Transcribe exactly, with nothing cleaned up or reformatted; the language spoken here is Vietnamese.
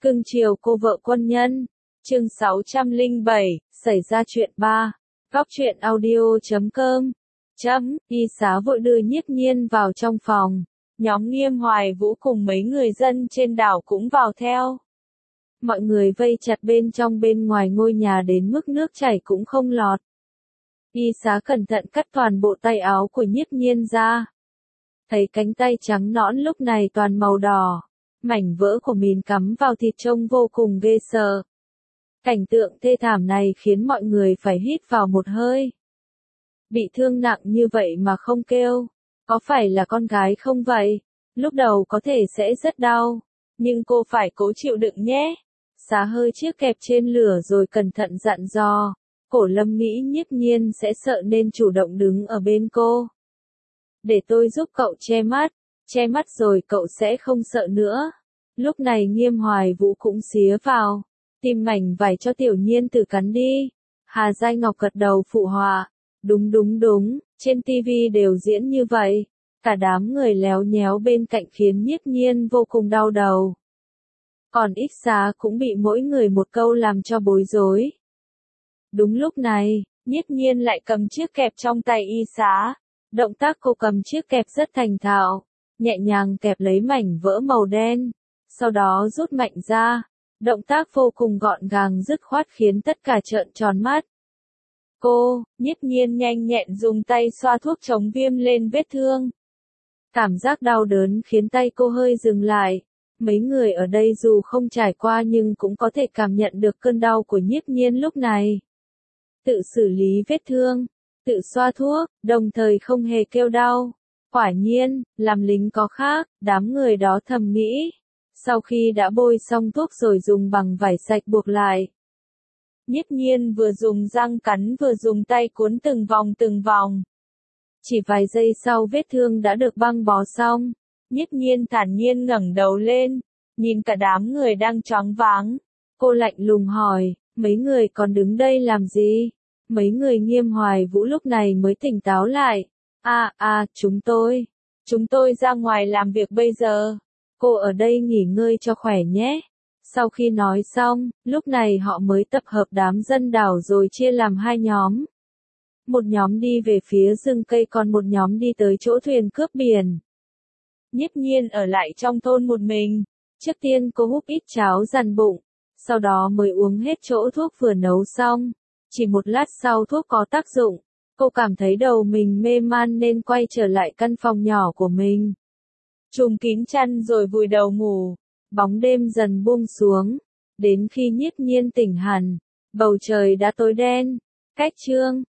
Cưng chiều cô vợ quân nhân. Chương sáu trăm lẻ bảy, xảy ra chuyện ba. Góc truyện audio chấm com. Chấm, y xá vội đưa Nhiếp Nhiên vào trong phòng. Nhóm Nghiêm Hoài Vũ cùng mấy người dân trên đảo cũng vào theo. Mọi người vây chặt bên trong bên ngoài ngôi nhà đến mức nước chảy cũng không lọt. Y xá cẩn thận cắt toàn bộ tay áo của Nhiếp Nhiên ra. Thấy cánh tay trắng nõn lúc này toàn màu đỏ. Mảnh vỡ của mìn cắm vào thịt trông vô cùng ghê sợ. Cảnh tượng thê thảm này khiến mọi người phải hít vào một hơi. Bị thương nặng như vậy mà không kêu, có phải là con gái không vậy? Lúc đầu có thể sẽ rất đau, nhưng cô phải cố chịu đựng nhé. Xá hơi chiếc kẹp trên lửa rồi cẩn thận dặn dò. Cổ Lâm nghĩ Nhiếp Nhiên sẽ sợ nên chủ động đứng ở bên cô. Để tôi giúp cậu che mắt, che mắt rồi cậu sẽ không sợ nữa. Lúc này Nghiêm Hoài Vũ cũng xía vào. Tìm mảnh vải cho Tiểu Nhiên Tử cắn đi. Hà Giai Ngọc gật đầu phụ họa. Đúng đúng đúng, trên tivi đều diễn như vậy. Cả đám người léo nhéo bên cạnh khiến Nhiếp Nhiên vô cùng đau đầu. Còn Ích Xá cũng bị mỗi người một câu làm cho bối rối. Đúng lúc này, Nhiếp Nhiên lại cầm chiếc kẹp trong tay Y Xá. Động tác cô cầm chiếc kẹp rất thành thạo, nhẹ nhàng kẹp lấy mảnh vỡ màu đen, sau đó rút mạnh ra. Động tác vô cùng gọn gàng dứt khoát khiến tất cả trợn tròn mắt. Cô, Nhiếp Nhiên nhanh nhẹn dùng tay xoa thuốc chống viêm lên vết thương. Cảm giác đau đớn khiến tay cô hơi dừng lại. Mấy người ở đây dù không trải qua nhưng cũng có thể cảm nhận được cơn đau của Nhiếp Nhiên lúc này. Tự xử lý vết thương, tự xoa thuốc, đồng thời không hề kêu đau. Quả nhiên, làm lính có khác, đám người đó thầm nghĩ. Sau khi đã bôi xong thuốc rồi dùng bằng vải sạch buộc lại. Nhiếp Nhiên vừa dùng răng cắn vừa dùng tay cuốn từng vòng từng vòng. Chỉ vài giây sau vết thương đã được băng bó xong. Nhiếp Nhiên thản nhiên ngẩng đầu lên, nhìn cả đám người đang choáng váng. Cô lạnh lùng hỏi, mấy người còn đứng đây làm gì? Mấy người Nghiêm Hoài Vũ lúc này mới tỉnh táo lại. À, à, chúng tôi. Chúng tôi ra ngoài làm việc bây giờ. Cô ở đây nghỉ ngơi cho khỏe nhé. Sau khi nói xong, lúc này họ mới tập hợp đám dân đảo rồi chia làm hai nhóm. Một nhóm đi về phía rừng cây còn một nhóm đi tới chỗ thuyền cướp biển. Nhiếp Nhiên ở lại trong thôn một mình. Trước tiên cô húp ít cháo dằn bụng, sau đó mới uống hết chỗ thuốc vừa nấu xong. Chỉ một lát sau thuốc có tác dụng, cô cảm thấy đầu mình mê man nên quay trở lại căn phòng nhỏ của mình. Trùm kín chăn rồi vùi đầu ngủ. Bóng đêm dần buông xuống. Đến khi Nhiếp Nhiên tỉnh hẳn, bầu trời đã tối đen. Cách chương